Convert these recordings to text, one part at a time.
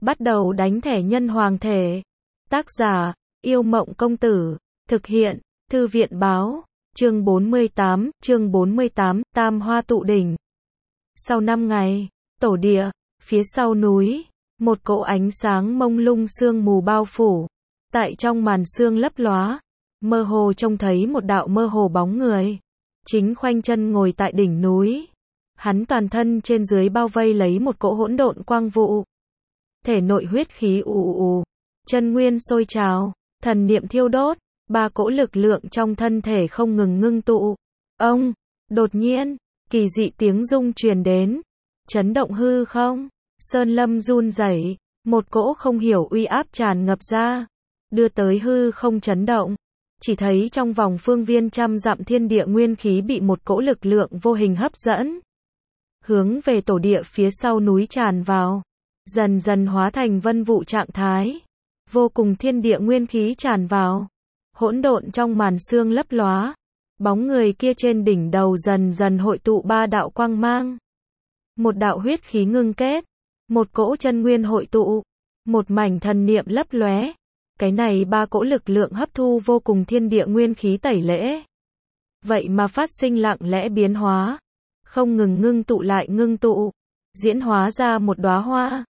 Bắt đầu đánh thẻ nhân hoàng thể. Tác giả, Yêu Mộng Công Tử. Thực hiện, Thư viện Báo. Chương 48, Tam Hoa Tụ Đỉnh. Sau 5 ngày, tổ địa, phía sau núi, một cỗ ánh sáng mông lung sương mù bao phủ. Tại trong màn sương lấp lóa, mơ hồ trông thấy một đạo mơ hồ bóng người. Chính khoanh chân ngồi tại đỉnh núi. Hắn toàn thân trên dưới bao vây lấy một cỗ hỗn độn quang vụ. Thể nội huyết khí ù ù, chân nguyên sôi trào, thần niệm thiêu đốt, 3 cỗ lực lượng trong thân thể không ngừng ngưng tụ. Ông, đột nhiên, kỳ dị tiếng rung truyền đến, chấn động hư không, sơn lâm run rẩy, một cỗ không hiểu uy áp tràn ngập ra, đưa tới hư không chấn động. Chỉ thấy trong vòng phương viên trăm dặm thiên địa nguyên khí bị một cỗ lực lượng vô hình hấp dẫn, hướng về tổ địa phía sau núi tràn vào, dần dần hóa thành vân vụ trạng thái. Vô cùng thiên địa nguyên khí tràn vào, hỗn độn trong màn sương lấp lóa. Bóng người kia trên đỉnh đầu dần dần hội tụ 3 đạo quang mang. Một đạo huyết khí ngưng kết, một cỗ chân nguyên hội tụ, một mảnh thần niệm lấp lóe. Cái này 3 cỗ lực lượng hấp thu vô cùng thiên địa nguyên khí tẩy lễ. Vậy mà phát sinh lặng lẽ biến hóa, không ngừng ngưng tụ lại ngưng tụ, diễn hóa ra một đóa hoa.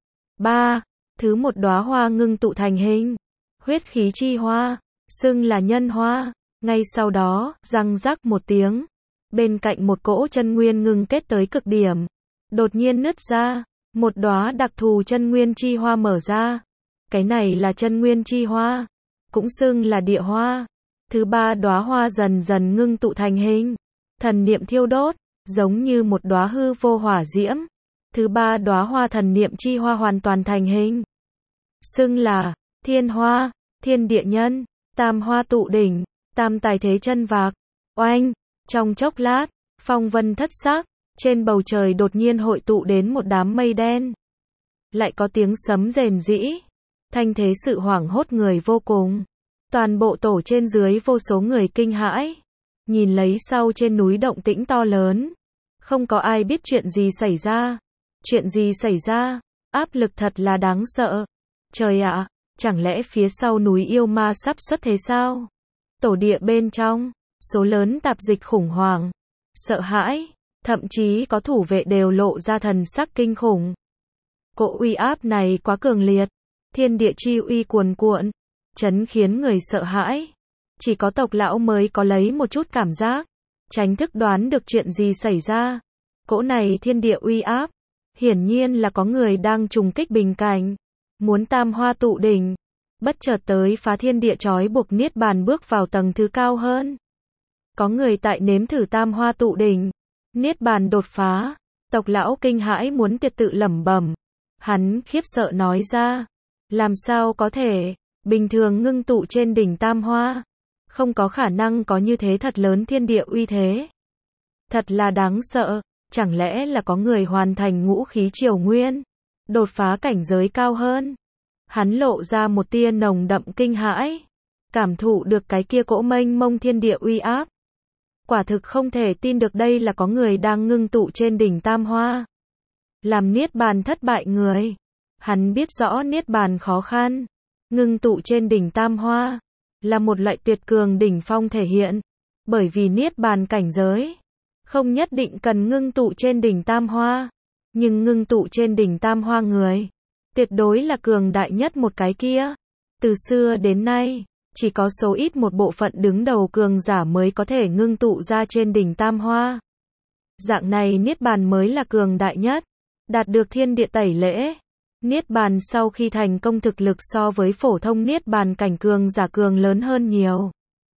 Thứ một đóa hoa ngưng tụ thành hình, huyết khí chi hoa, xưng là nhân hoa. Ngay sau đó, răng rắc một tiếng, bên cạnh một cỗ chân nguyên ngưng kết tới cực điểm, đột nhiên nứt ra, một đóa đặc thù chân nguyên chi hoa mở ra. Cái này là chân nguyên chi hoa, cũng xưng là địa hoa. Thứ 3 đóa hoa dần dần ngưng tụ thành hình, thần niệm thiêu đốt, giống như một đóa hư vô hỏa diễm. Thứ 3 đóa hoa thần niệm chi hoa hoàn toàn thành hình, xưng là thiên hoa, thiên địa nhân, tam hoa tụ đỉnh, tam tài thế chân vạc. Oanh, trong chốc lát, phong vân thất sắc, trên bầu trời đột nhiên hội tụ đến một đám mây đen. Lại có tiếng sấm rền rĩ, thanh thế sự hoảng hốt người vô cùng. Toàn bộ tổ trên dưới vô số người kinh hãi, nhìn lấy sau trên núi động tĩnh to lớn. Không có ai biết chuyện gì xảy ra. Chuyện gì xảy ra? Áp lực thật là đáng sợ. Trời ạ, chẳng lẽ phía sau núi yêu ma sắp xuất thế sao? Tổ địa bên trong, số lớn tạp dịch khủng hoảng, sợ hãi, thậm chí có thủ vệ đều lộ ra thần sắc kinh khủng. Cỗ uy áp này quá cường liệt, thiên địa chi uy cuồn cuộn, chấn khiến người sợ hãi. Chỉ có tộc lão mới có lấy một chút cảm giác, tránh thức đoán được chuyện gì xảy ra. Cỗ này thiên địa uy áp, hiển nhiên là có người đang trùng kích bình cảnh, muốn tam hoa tụ đỉnh, bất chợt tới phá thiên địa trói buộc niết bàn bước vào tầng thứ cao hơn. Có người tại nếm thử tam hoa tụ đỉnh, niết bàn đột phá. Tộc lão kinh hãi muốn tiệt tự lẩm bẩm. Hắn khiếp sợ nói ra, làm sao có thể, bình thường ngưng tụ trên đỉnh tam hoa, không có khả năng có như thế thật lớn thiên địa uy thế. Thật là đáng sợ, chẳng lẽ là có người hoàn thành ngũ khí triều nguyên, đột phá cảnh giới cao hơn. Hắn lộ ra một tia nồng đậm kinh hãi, cảm thụ được cái kia cỗ mênh mông thiên địa uy áp. Quả thực không thể tin được đây là có người đang ngưng tụ trên đỉnh tam hoa, làm niết bàn thất bại người. Hắn biết rõ niết bàn khó khăn, ngưng tụ trên đỉnh tam hoa là một loại tuyệt cường đỉnh phong thể hiện, bởi vì niết bàn cảnh giới không nhất định cần ngưng tụ trên đỉnh tam hoa, nhưng ngưng tụ trên đỉnh tam hoa người tuyệt đối là cường đại nhất một cái kia. Từ xưa đến nay, chỉ có số ít một bộ phận đứng đầu cường giả mới có thể ngưng tụ ra trên đỉnh tam hoa. Dạng này niết bàn mới là cường đại nhất, đạt được thiên địa tẩy lễ. Niết bàn sau khi thành công thực lực so với phổ thông niết bàn cảnh cường giả cường lớn hơn nhiều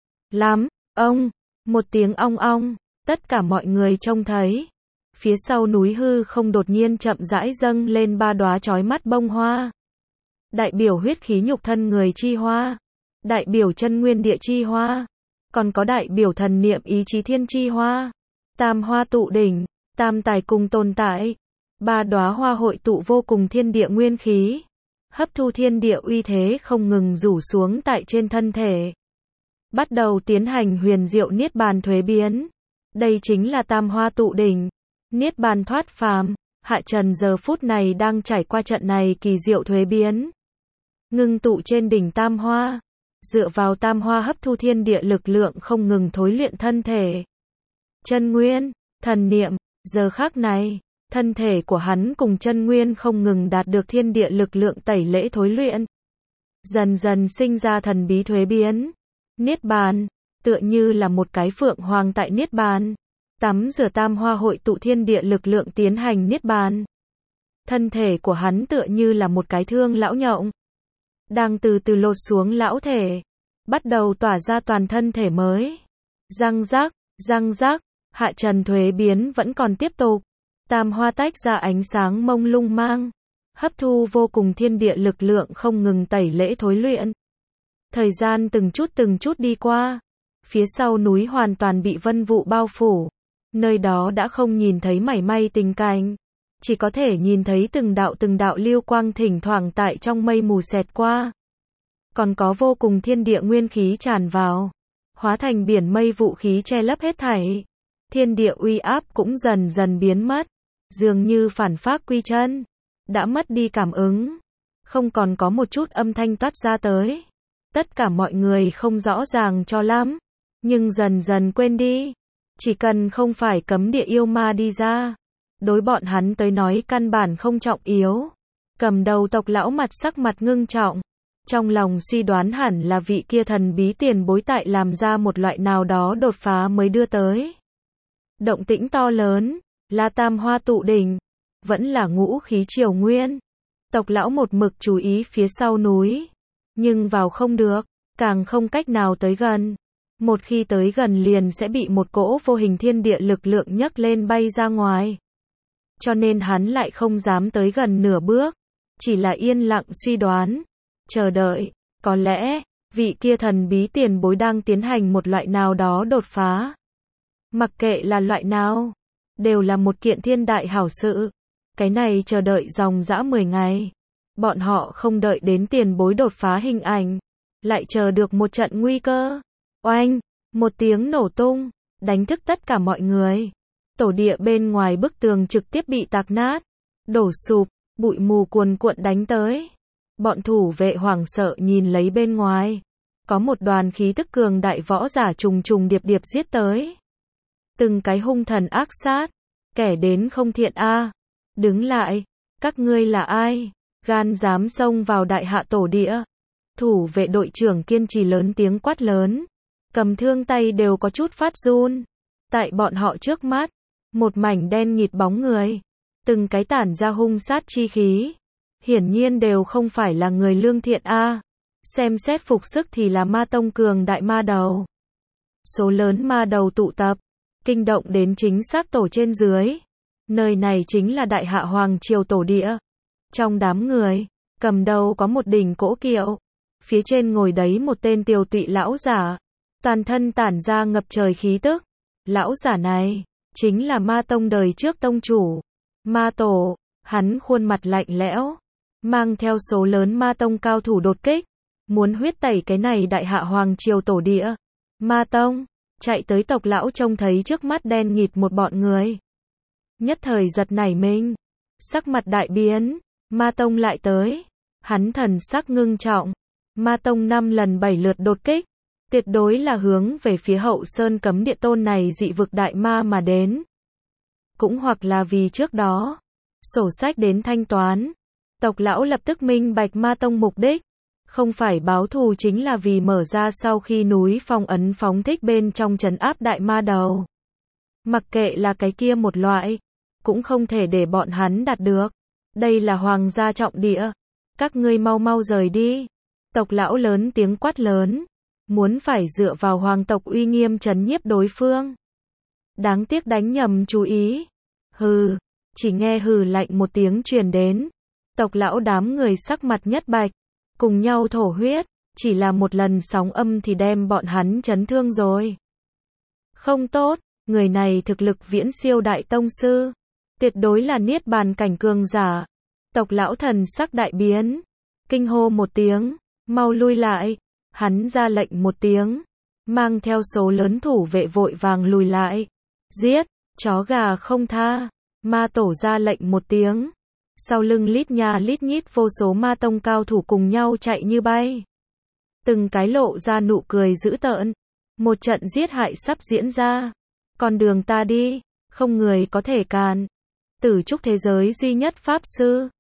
lắm. Ông, một tiếng ong ong, tất cả mọi người trông thấy, phía sau núi hư không đột nhiên chậm rãi dâng lên 3 đóa chói mắt bông hoa. Đại biểu huyết khí nhục thân người chi hoa, đại biểu chân nguyên địa chi hoa, còn có đại biểu thần niệm ý chí thiên chi hoa. Tam hoa tụ đỉnh, tam tài cùng tồn tại. 3 đóa hoa hội tụ vô cùng thiên địa nguyên khí, hấp thu thiên địa uy thế không ngừng rủ xuống tại trên thân thể, bắt đầu tiến hành huyền diệu niết bàn thuế biến. Đây chính là tam hoa tụ đỉnh, niết bàn thoát phàm. Hạ Trần giờ phút này đang trải qua trận này kỳ diệu thuế biến. Ngưng tụ trên đỉnh Tam Hoa. Dựa vào Tam Hoa hấp thu thiên địa lực lượng không ngừng thối luyện thân thể. Chân nguyên, thần niệm, giờ khắc này, thân thể của hắn cùng chân nguyên không ngừng đạt được thiên địa lực lượng tẩy lễ thối luyện. Dần dần sinh ra thần bí thuế biến. Niết bàn, tựa như là một cái phượng hoàng tại Niết bàn. Tắm rửa Tam Hoa hội tụ thiên địa lực lượng tiến hành Niết bàn. Thân thể của hắn tựa như là một cái thương lão nhộng. Đang từ từ lột xuống lão thể. Bắt đầu tỏa ra toàn thân thể mới. Răng rắc, Hạ Trần thuế biến vẫn còn tiếp tục. Tam Hoa tách ra ánh sáng mông lung mang. Hấp thu vô cùng thiên địa lực lượng không ngừng tẩy lễ thối luyện. Thời gian từng chút đi qua. Phía sau núi hoàn toàn bị vân vụ bao phủ. Nơi đó đã không nhìn thấy mảy may tình cảnh. Chỉ có thể nhìn thấy từng đạo lưu quang thỉnh thoảng tại trong mây mù xẹt qua. Còn có vô cùng thiên địa nguyên khí tràn vào. Hóa thành biển mây vụ khí che lấp hết thảy. Thiên địa uy áp cũng dần dần biến mất. Dường như phản phác quy chân. Đã mất đi cảm ứng. Không còn có một chút âm thanh toát ra tới. Tất cả mọi người không rõ ràng cho lắm. Nhưng dần dần quên đi. Chỉ cần không phải cấm địa yêu ma đi ra. Đối bọn hắn tới nói căn bản không trọng yếu. Cầm đầu tộc lão sắc mặt ngưng trọng. Trong lòng suy đoán hẳn là vị kia thần bí tiền bối tại làm ra một loại nào đó đột phá mới đưa tới. Động tĩnh to lớn, là Tam Hoa tụ đỉnh, vẫn là ngũ khí triều nguyên. Tộc lão một mực chú ý phía sau núi, nhưng vào không được, càng không cách nào tới gần. Một khi tới gần liền sẽ bị một cỗ vô hình thiên địa lực lượng nhấc lên bay ra ngoài. Cho nên hắn lại không dám tới gần nửa bước, chỉ là yên lặng suy đoán, chờ đợi, có lẽ, vị kia thần bí tiền bối đang tiến hành một loại nào đó đột phá. Mặc kệ là loại nào, đều là một kiện thiên đại hảo sự. Cái này chờ đợi dòng dã 10 ngày. Bọn họ không đợi đến tiền bối đột phá hình ảnh, lại chờ được một trận nguy cơ. Oanh, một tiếng nổ tung, đánh thức tất cả mọi người. Tổ địa bên ngoài bức tường trực tiếp bị tạc nát, đổ sụp, bụi mù cuồn cuộn đánh tới. Bọn thủ vệ hoảng sợ nhìn lấy bên ngoài. Có một đoàn khí tức cường đại võ giả trùng điệp giết tới. Từng cái hung thần ác sát, kẻ đến không thiện a. Đứng lại, các ngươi là ai? Gan dám xông vào đại hạ tổ địa. Thủ vệ đội trưởng kiên trì lớn tiếng quát lớn. Cầm thương tay đều có chút phát run. Tại bọn họ trước mắt, một mảnh đen nghịt bóng người. Từng cái tản ra hung sát chi khí. Hiển nhiên đều không phải là người lương thiện a. Xem xét phục sức thì là ma tông cường đại ma đầu. Số lớn ma đầu tụ tập, kinh động đến chính xác tổ trên dưới. Nơi này chính là đại hạ hoàng triều tổ địa. Trong đám người, cầm đầu có một đỉnh cỗ kiệu. Phía trên ngồi đấy một tên tiều tụy lão giả. Toàn thân tản ra ngập trời khí tức. Lão giả này, chính là ma tông đời trước tông chủ. Ma tổ, hắn khuôn mặt lạnh lẽo. Mang theo số lớn ma tông cao thủ đột kích. Muốn huyết tẩy cái này đại hạ hoàng triều tổ địa. Ma tông, chạy tới tộc lão trông thấy trước mắt đen nghịt một bọn người. Nhất thời giật nảy mình. Sắc mặt đại biến. Ma tông lại tới. Hắn thần sắc ngưng trọng. Ma tông 5 lần 7 lượt đột kích. Tuyệt đối là hướng về phía hậu sơn cấm địa tôn này dị vực đại ma mà đến. Cũng hoặc là vì trước đó, sổ sách đến thanh toán. Tộc lão lập tức minh bạch ma tông mục đích. Không phải báo thù chính là vì mở ra sau khi núi phong ấn phóng thích bên trong trấn áp đại ma đầu. Mặc kệ là cái kia một loại, cũng không thể để bọn hắn đạt được. Đây là hoàng gia trọng địa. Các ngươi mau mau rời đi. Tộc lão lớn tiếng quát lớn. Muốn phải dựa vào hoàng tộc uy nghiêm trấn nhiếp đối phương. Đáng tiếc đánh nhầm chú ý. Hừ, chỉ nghe hừ lạnh một tiếng truyền đến. Tộc lão đám người sắc mặt nhất bạch. Cùng nhau thổ huyết. Chỉ là một lần sóng âm thì đem bọn hắn chấn thương rồi. Không tốt, người này thực lực viễn siêu đại tông sư. Tuyệt đối là niết bàn cảnh cường giả. Tộc lão thần sắc đại biến. Kinh hô một tiếng. Mau lui lại. Hắn ra lệnh một tiếng. Mang theo số lớn thủ vệ vội vàng lùi lại. Giết, chó gà không tha. Ma tổ ra lệnh một tiếng. Sau lưng lít nha lít nhít vô số ma tông cao thủ cùng nhau chạy như bay. Từng cái lộ ra nụ cười dữ tợn. Một trận giết hại sắp diễn ra. Con đường ta đi, không người có thể cản. Tử trúc thế giới duy nhất pháp sư.